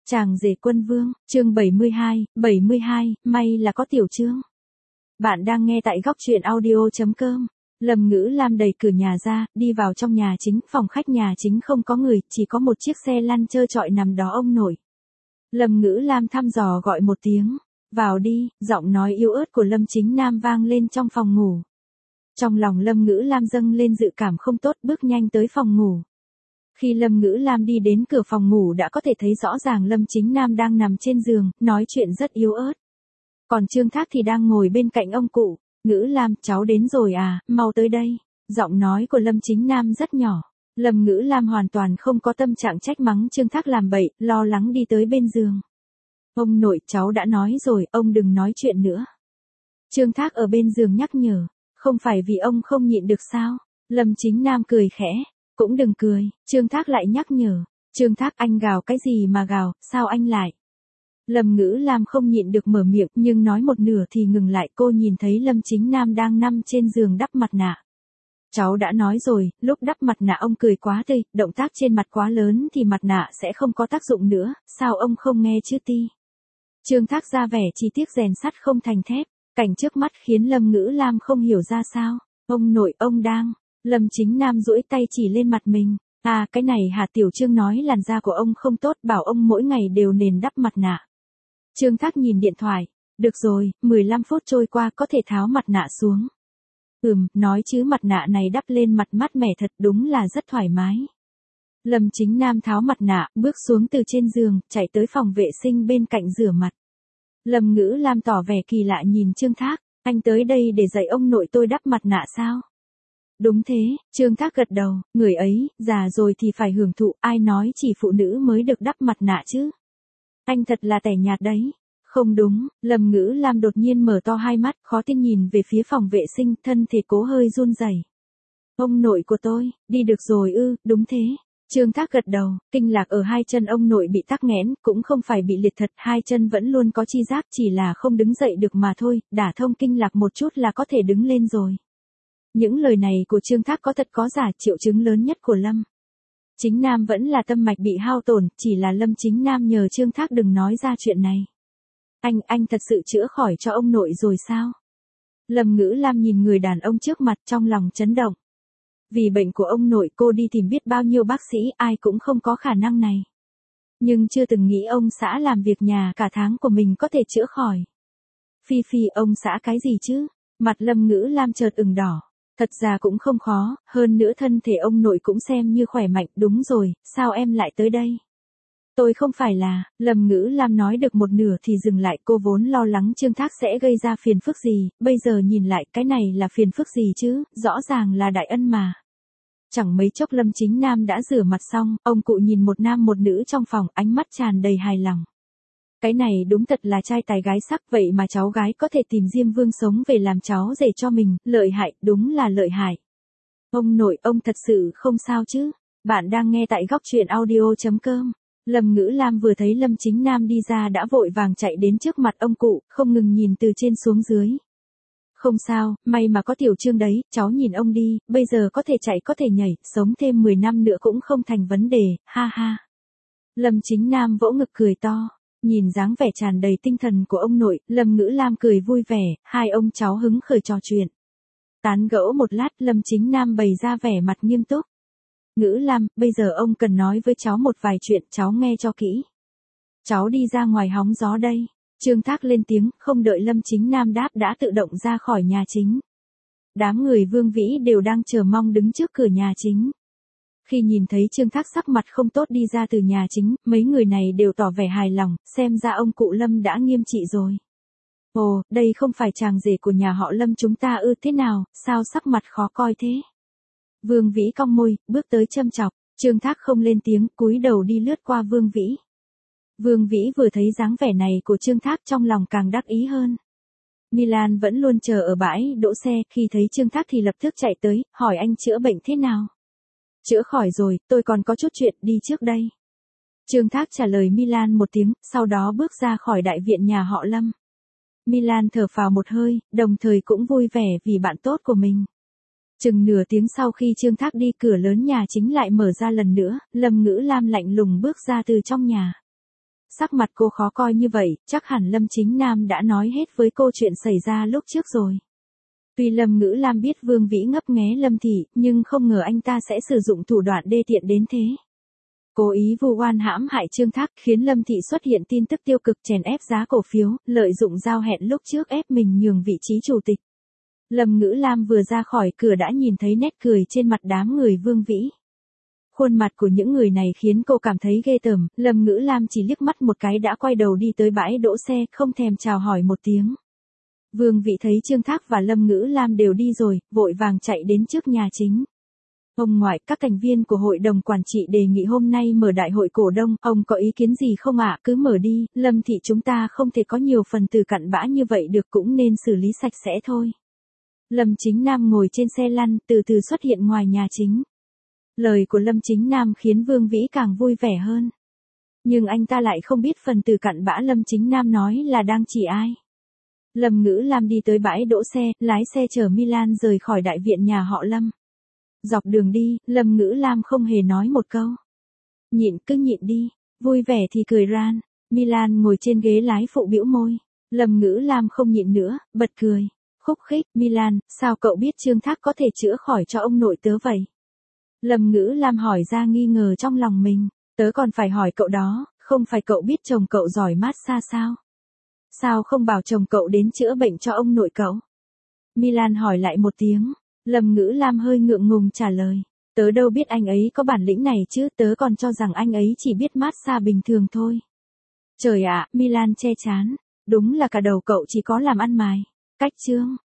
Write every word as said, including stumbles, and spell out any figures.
Chàng rể quân vương, chương bảy mươi hai, bảy mươi hai, may là có tiểu chương. Bạn đang nghe tại góc truyện audio chấm com. Lâm Ngữ Lam đẩy cửa nhà ra, đi vào trong nhà chính, phòng khách nhà chính không có người, chỉ có một chiếc xe lăn trơ trọi nằm đó ông nội. Lâm Ngữ Lam thăm dò gọi một tiếng, vào đi, giọng nói yếu ớt của Lâm Chính Nam vang lên trong phòng ngủ. Trong lòng Lâm Ngữ Lam dâng lên dự cảm không tốt, bước nhanh tới phòng ngủ. Khi Lâm Ngữ Lam đi đến cửa phòng ngủ đã có thể thấy rõ ràng Lâm Chính Nam đang nằm trên giường, nói chuyện rất yếu ớt. Còn Trương Thác thì đang ngồi bên cạnh ông cụ. Ngữ Lam, cháu đến rồi à, mau tới đây. Giọng nói của Lâm Chính Nam rất nhỏ. Lâm Ngữ Lam hoàn toàn không có tâm trạng trách mắng Trương Thác làm bậy, lo lắng đi tới bên giường. Ông nội, cháu đã nói rồi, ông đừng nói chuyện nữa. Trương Thác ở bên giường nhắc nhở. Không phải vì ông không nhịn được sao? Lâm Chính Nam cười khẽ. Cũng đừng cười, Trương Thác lại nhắc nhở. Trương Thác, anh gào cái gì mà gào, sao anh lại? Lâm Ngữ Lam không nhịn được mở miệng, nhưng nói một nửa thì ngừng lại. Cô nhìn thấy Lâm Chính Nam đang nằm trên giường đắp mặt nạ. Cháu đã nói rồi, lúc đắp mặt nạ ông cười quá tươi, động tác trên mặt quá lớn thì mặt nạ sẽ không có tác dụng nữa, sao ông không nghe chứ ti? Trương Thác ra vẻ chi tiết rèn sắt không thành thép, cảnh trước mắt khiến Lâm Ngữ Lam không hiểu ra sao. Ông nội, ông đang... Lâm Chính Nam duỗi tay chỉ lên mặt mình. À, cái này Hà Tiểu Trương nói làn da của ông không tốt, bảo ông mỗi ngày đều nên đắp mặt nạ. Trương Thác nhìn điện thoại. Được rồi, mười lăm phút trôi qua có thể tháo mặt nạ xuống. Ừm, nói chứ mặt nạ này đắp lên mặt mát mẻ thật, đúng là rất thoải mái. Lâm Chính Nam tháo mặt nạ, bước xuống từ trên giường, chạy tới phòng vệ sinh bên cạnh rửa mặt. Lâm Ngữ Lam tỏ vẻ kỳ lạ nhìn Trương Thác. Anh tới đây để dạy ông nội tôi đắp mặt nạ sao? Đúng thế, Trương Thác gật đầu, người ấy, già rồi thì phải hưởng thụ, ai nói chỉ phụ nữ mới được đắp mặt nạ chứ. Anh thật là tẻ nhạt đấy. Không đúng, Lâm Ngữ Lam đột nhiên mở to hai mắt, khó tin nhìn về phía phòng vệ sinh, thân thể cố hơi run rẩy. Ông nội của tôi, đi được rồi ư, đúng thế. Trương Thác gật đầu, kinh lạc ở hai chân ông nội bị tắc nghẽn, cũng không phải bị liệt thật, hai chân vẫn luôn có chi giác, chỉ là không đứng dậy được mà thôi, đả thông kinh lạc một chút là có thể đứng lên rồi. Những lời này của Trương Thác có thật có giả, triệu chứng lớn nhất của Lâm Chính Nam vẫn là tâm mạch bị hao tổn, chỉ là Lâm Chính Nam nhờ Trương Thác đừng nói ra chuyện này. Anh, anh thật sự chữa khỏi cho ông nội rồi sao? Lâm Ngữ Lam nhìn người đàn ông trước mặt trong lòng chấn động. Vì bệnh của ông nội cô đi tìm biết bao nhiêu bác sĩ, ai cũng không có khả năng này. Nhưng chưa từng nghĩ ông xã làm việc nhà cả tháng của mình có thể chữa khỏi. Phi Phi, ông xã cái gì chứ? Mặt Lâm Ngữ Lam chợt ửng đỏ. Thật ra cũng không khó, hơn nữa thân thể ông nội cũng xem như khỏe mạnh, đúng rồi, sao em lại tới đây? Tôi không phải là, Lâm Ngữ Lam nói được một nửa thì dừng lại, cô vốn lo lắng Trương Thác sẽ gây ra phiền phức gì, bây giờ nhìn lại cái này là phiền phức gì chứ, rõ ràng là đại ân mà. Chẳng mấy chốc Lâm Chính Nam đã rửa mặt xong, ông cụ nhìn một nam một nữ trong phòng, ánh mắt tràn đầy hài lòng. Cái này đúng thật là trai tài gái sắc, vậy mà cháu gái có thể tìm Diêm Vương sống về làm cháu rể cho mình, lợi hại, đúng là lợi hại. Ông nội, ông thật sự không sao chứ? Bạn đang nghe tại góc truyện audio chấm com. Lâm Ngữ Lam vừa thấy Lâm Chính Nam đi ra đã vội vàng chạy đến trước mặt ông cụ, không ngừng nhìn từ trên xuống dưới. Không sao, may mà có Tiểu Trương đấy, cháu nhìn ông đi, bây giờ có thể chạy có thể nhảy, sống thêm mười năm nữa cũng không thành vấn đề, ha ha. Lâm Chính Nam vỗ ngực cười to. Nhìn dáng vẻ tràn đầy tinh thần của ông nội, Lâm Ngữ Lam cười vui vẻ, hai ông cháu hứng khởi trò chuyện. Tán gẫu một lát, Lâm Chính Nam bày ra vẻ mặt nghiêm túc. Ngữ Lam, bây giờ ông cần nói với cháu một vài chuyện, cháu nghe cho kỹ. Cháu đi ra ngoài hóng gió đây. Trương Thác lên tiếng, không đợi Lâm Chính Nam đáp đã tự động ra khỏi nhà chính. Đám người Vương Vĩ đều đang chờ mong đứng trước cửa nhà chính. Khi nhìn thấy Trương Thác sắc mặt không tốt đi ra từ nhà chính, mấy người này đều tỏ vẻ hài lòng, xem ra ông cụ Lâm đã nghiêm trị rồi. Ồ, đây không phải chàng rể của nhà họ Lâm chúng ta ư, thế nào, sao sắc mặt khó coi thế? Vương Vĩ cong môi, bước tới châm chọc, Trương Thác không lên tiếng, cúi đầu đi lướt qua Vương Vĩ. Vương Vĩ vừa thấy dáng vẻ này của Trương Thác trong lòng càng đắc ý hơn. Milan vẫn luôn chờ ở bãi đỗ xe, khi thấy Trương Thác thì lập tức chạy tới, hỏi anh chữa bệnh thế nào? Chữa khỏi rồi, tôi còn có chút chuyện, đi trước đây. Trương Thác trả lời Milan một tiếng, sau đó bước ra khỏi đại viện nhà họ Lâm. Milan thở phào một hơi, đồng thời cũng vui vẻ vì bạn tốt của mình. Chừng nửa tiếng sau khi Trương Thác đi, cửa lớn nhà chính lại mở ra lần nữa, Lâm Ngữ Lam lạnh lùng bước ra từ trong nhà. Sắc mặt cô khó coi như vậy, chắc hẳn Lâm Chính Nam đã nói hết với cô chuyện xảy ra lúc trước rồi. Tuy Lâm Ngữ Lam biết Vương Vĩ ngấp nghé Lâm Thị, nhưng không ngờ anh ta sẽ sử dụng thủ đoạn đê tiện đến thế. Cố ý vu oan hãm hại Trương Thác, khiến Lâm Thị xuất hiện tin tức tiêu cực chèn ép giá cổ phiếu, lợi dụng giao hẹn lúc trước ép mình nhường vị trí chủ tịch. Lâm Ngữ Lam vừa ra khỏi cửa đã nhìn thấy nét cười trên mặt đám người Vương Vĩ. Khuôn mặt của những người này khiến cô cảm thấy ghê tởm, Lâm Ngữ Lam chỉ liếc mắt một cái đã quay đầu đi tới bãi đỗ xe, không thèm chào hỏi một tiếng. Vương Vĩ thấy Trương Thác và Lâm Ngữ Lam đều đi rồi, vội vàng chạy đến trước nhà chính. Ông ngoại, các thành viên của hội đồng quản trị đề nghị hôm nay mở đại hội cổ đông, ông có ý kiến gì không ạ? Cứ mở đi, Lâm Thị chúng ta không thể có nhiều phần tử cặn bã như vậy được, cũng nên xử lý sạch sẽ thôi. Lâm Chính Nam ngồi trên xe lăn, từ từ xuất hiện ngoài nhà chính. Lời của Lâm Chính Nam khiến Vương Vĩ càng vui vẻ hơn. Nhưng anh ta lại không biết phần tử cặn bã Lâm Chính Nam nói là đang chỉ ai. Lâm Ngữ Lam đi tới bãi đỗ xe, lái xe chở Milan rời khỏi đại viện nhà họ Lâm. Dọc đường đi, Lâm Ngữ Lam không hề nói một câu. Nhịn cứ nhịn đi, vui vẻ thì cười ran. Milan ngồi trên ghế lái phụ bĩu môi. Lâm Ngữ Lam không nhịn nữa, bật cười. Khúc khích, Milan, sao cậu biết Trương Thác có thể chữa khỏi cho ông nội tớ vậy? Lâm Ngữ Lam hỏi ra nghi ngờ trong lòng mình. Tớ còn phải hỏi cậu đó, không phải cậu biết chồng cậu giỏi massage sao? Sao không bảo chồng cậu đến chữa bệnh cho ông nội cậu? Milan hỏi lại một tiếng. Lâm Ngữ Lam hơi ngượng ngùng trả lời. Tớ đâu biết anh ấy có bản lĩnh này chứ, tớ còn cho rằng anh ấy chỉ biết massage bình thường thôi. Trời ạ, Milan che chán. Đúng là cả đầu cậu chỉ có làm ăn mài. Cách chương.